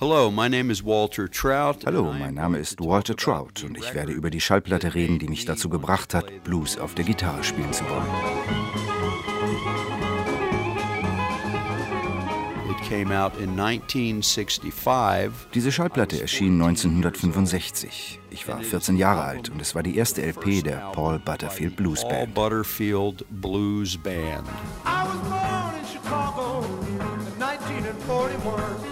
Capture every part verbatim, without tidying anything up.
Hallo, mein Name ist Walter Trout Walter Trout und ich werde über die Schallplatte reden, die mich dazu gebracht hat, Blues auf der Gitarre spielen zu wollen. Diese Schallplatte erschien neunzehnhundertfünfundsechzig. Ich war vierzehn Jahre alt und es war die erste L P der Paul Butterfield Blues Band. Paul Butterfield Blues Band. I was born in Chicago in nineteen forty-one.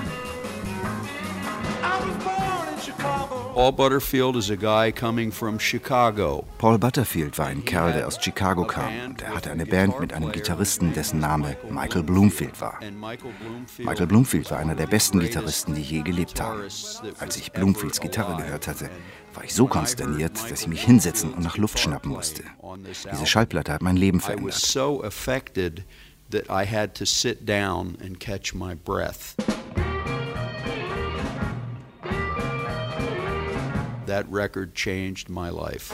Paul Butterfield is a guy coming from Chicago. Paul Butterfield war ein Kerl, der aus Chicago kam, und er hatte eine Band mit einem Gitarristen, dessen Name Michael Bloomfield war. Michael Bloomfield war einer der besten Gitarristen, die je gelebt haben. Als ich Bloomfields Gitarre gehört hatte, war ich so konsterniert, dass ich mich hinsetzen und nach Luft schnappen musste. Diese Schallplatte hat mein Leben verändert. That I had to sit down and catch my breath. That record changed my life.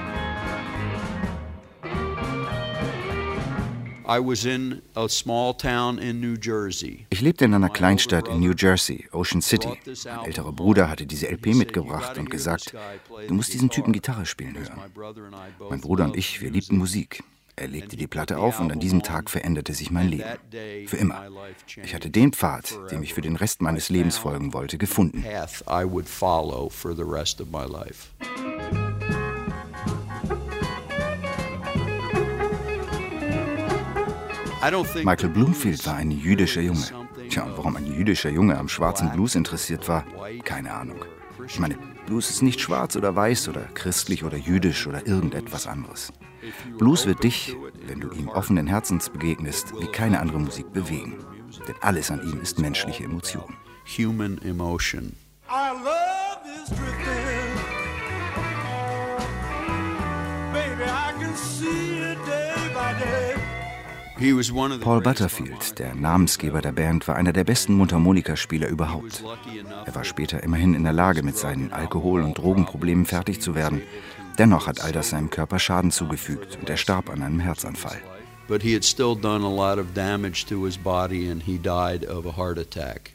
I was in a small town in New Jersey. Ich lebte in einer Kleinstadt in New Jersey, Ocean City. Mein älterer Bruder hatte diese L P mitgebracht und gesagt, du musst diesen Typen Gitarre spielen hören. Mein Bruder und ich, wir liebten Musik. Er legte die Platte auf und an diesem Tag veränderte sich mein Leben. Für immer. Ich hatte den Pfad, dem ich für den Rest meines Lebens folgen wollte, gefunden. Michael Bloomfield war ein jüdischer Junge. Tja, und warum ein jüdischer Junge am schwarzen Blues interessiert war, keine Ahnung. Ich meine, Blues ist nicht schwarz oder weiß oder christlich oder jüdisch oder irgendetwas anderes. Blues wird dich, wenn du ihm offenen Herzens begegnest, wie keine andere Musik bewegen. Denn alles an ihm ist menschliche Emotion. Human emotion. Our love is drifting. Baby, I can see it day by day. Paul Butterfield, der Namensgeber der Band, war einer der besten Mundharmonikaspieler überhaupt. Er war später immerhin in der Lage, mit seinen Alkohol- und Drogenproblemen fertig zu werden. Dennoch hat all das seinem Körper Schaden zugefügt und er starb an einem Herzanfall. But he had still done a lot of damage to his body and he died of a heart attack.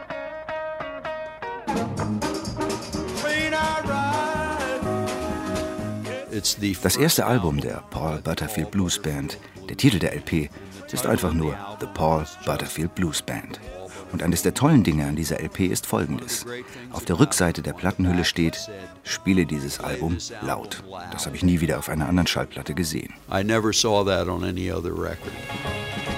Das erste Album der Paul Butterfield Blues Band, der Titel der L P, ist einfach nur The Paul Butterfield Blues Band. Und eines der tollen Dinge an dieser L P ist folgendes. Auf der Rückseite der Plattenhülle steht, spiele dieses Album laut. Das habe ich nie wieder auf einer anderen Schallplatte gesehen. I never saw that on any other record.